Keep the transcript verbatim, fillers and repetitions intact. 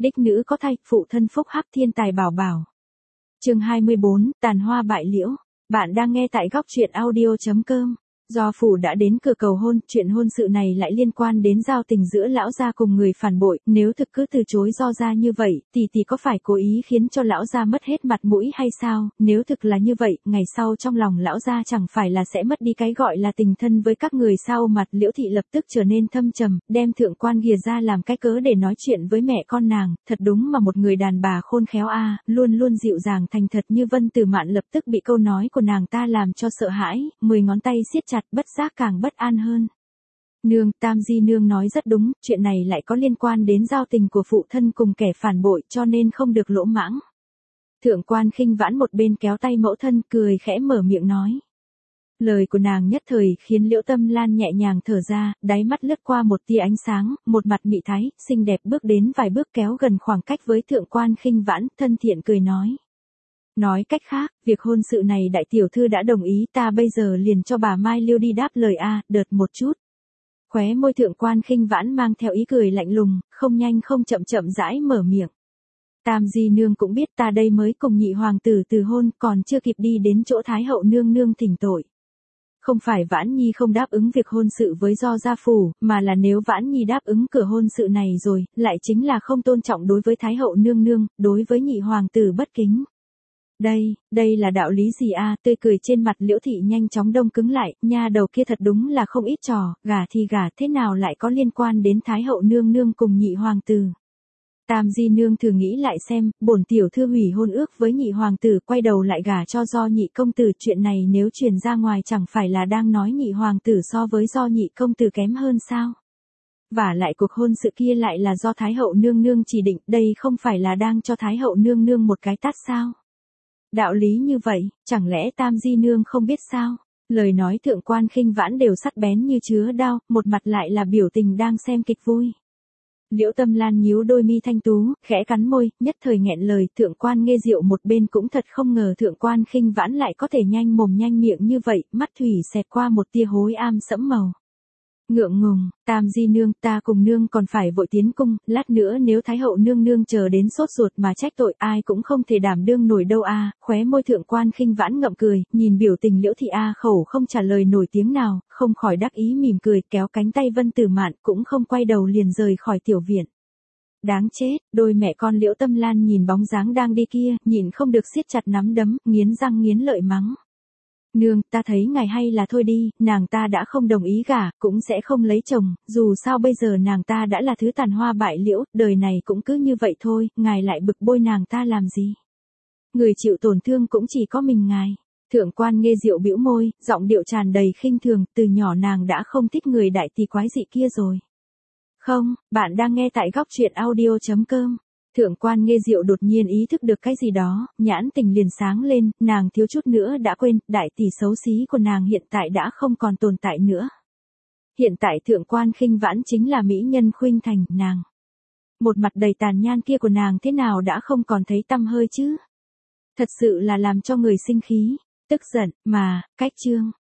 đích nữ có thai, phụ thân phúc hắc thiên tài bảo bảo. Chương hai mươi bốn, tàn hoa bại liễu. Bạn đang nghe tại góc truyện audio chấm com. Do phủ đã đến cửa cầu hôn, chuyện hôn sự này lại liên quan đến giao tình giữa lão gia cùng người phản bội, nếu thực cứ từ chối do gia như vậy, tỷ tỷ có phải cố ý khiến cho lão gia mất hết mặt mũi hay sao? Nếu thực là như vậy, ngày sau trong lòng lão gia chẳng phải là sẽ mất đi cái gọi là tình thân với các người sao? Mặt Liễu thị lập tức trở nên thâm trầm, đem thượng quan ghìa ra làm cái cớ để nói chuyện với mẹ con nàng, thật đúng mà một người đàn bà khôn khéo a, luôn luôn dịu dàng thành thật như Vân Tử Mạn lập tức bị câu nói của nàng ta làm cho sợ hãi, mười ngón tay siết chặt, bất giác càng bất an hơn. Nương, Tam Di nương nói rất đúng, chuyện này lại có liên quan đến giao tình của phụ thân cùng kẻ phản bội, cho nên không được lỗ mãng. Thượng quan Khinh Vãn một bên kéo tay mẫu thân, cười khẽ mở miệng nói. Lời của nàng nhất thời khiến Liễu Tâm Lan nhẹ nhàng thở ra, đáy mắt lướt qua một tia ánh sáng, một mặt mị thái, xinh đẹp bước đến vài bước kéo gần khoảng cách với thượng quan Khinh Vãn, thân thiện cười nói. Nói cách khác, việc hôn sự này đại tiểu thư đã đồng ý, ta bây giờ liền cho bà Mai Liêu đi đáp lời a, đợt một chút. Khóe môi thượng quan Khinh Vãn mang theo ý cười lạnh lùng, không nhanh không chậm chậm rãi mở miệng. Tam Di nương cũng biết ta đây mới cùng nhị hoàng tử từ hôn, còn chưa kịp đi đến chỗ Thái hậu nương nương thỉnh tội. Không phải Vãn Nhi không đáp ứng việc hôn sự với do gia phủ, mà là nếu Vãn Nhi đáp ứng cửa hôn sự này rồi, lại chính là không tôn trọng đối với Thái hậu nương nương, đối với nhị hoàng tử bất kính. Đây, đây là đạo lý gì a? Tươi cười trên mặt Liễu thị nhanh chóng đông cứng lại, nha đầu kia thật đúng là không ít trò, gả thì gả, thế nào lại có liên quan đến Thái hậu nương nương cùng nhị hoàng tử. Tam Di nương thử nghĩ lại xem, bổn tiểu thư hủy hôn ước với nhị hoàng tử, quay đầu lại gả cho do nhị công tử, chuyện này nếu truyền ra ngoài chẳng phải là đang nói nhị hoàng tử so với do nhị công tử kém hơn sao? Và lại cuộc hôn sự kia lại là do Thái hậu nương nương chỉ định, đây không phải là đang cho Thái hậu nương nương một cái tát sao? Đạo lý như vậy, chẳng lẽ Tam Di nương không biết sao? Lời nói thượng quan Khinh Vãn đều sắc bén như chứa đao, một mặt lại là biểu tình đang xem kịch vui. Liễu Tâm Lan nhíu đôi mi thanh tú, khẽ cắn môi, nhất thời nghẹn lời, thượng quan Nghê Diệu một bên cũng thật không ngờ thượng quan Khinh Vãn lại có thể nhanh mồm nhanh miệng như vậy, mắt thủy xẹt qua một tia hối am sẫm màu. Ngượng ngùng, Tam Di nương, ta cùng nương còn phải vội tiến cung, lát nữa nếu Thái hậu nương nương chờ đến sốt ruột mà trách tội, ai cũng không thể đảm đương nổi đâu a. À. Khóe môi thượng quan Khinh Vãn ngậm cười, nhìn biểu tình Liễu thị a khẩu không trả lời nổi tiếng nào, không khỏi đắc ý mỉm cười, kéo cánh tay Vân Tử Mạn, cũng không quay đầu liền rời khỏi tiểu viện. Đáng chết, đôi mẹ con Liễu Tâm Lan nhìn bóng dáng đang đi kia, nhìn không được siết chặt nắm đấm, nghiến răng nghiến lợi mắng. Nương, ta thấy ngài hay là thôi đi, nàng ta đã không đồng ý gả, cũng sẽ không lấy chồng, dù sao bây giờ nàng ta đã là thứ tàn hoa bại liễu, đời này cũng cứ như vậy thôi, ngài lại bực bôi nàng ta làm gì? Người chịu tổn thương cũng chỉ có mình ngài. Thượng quan Nghê Diệu bĩu môi, giọng điệu tràn đầy khinh thường, từ nhỏ nàng đã không thích người đại tỷ quái dị kia rồi. Không, bạn đang nghe tại góc truyện audio chấm com. Thượng quan Nghê Diệu đột nhiên ý thức được cái gì đó, nhãn tình liền sáng lên, nàng thiếu chút nữa đã quên, đại tỷ xấu xí của nàng hiện tại đã không còn tồn tại nữa. Hiện tại thượng quan Khinh Vãn chính là mỹ nhân khuynh thành, nàng. Một mặt đầy tàn nhan kia của nàng thế nào đã không còn thấy tăm hơi chứ? Thật sự là làm cho người sinh khí, tức giận, mà, cách chương.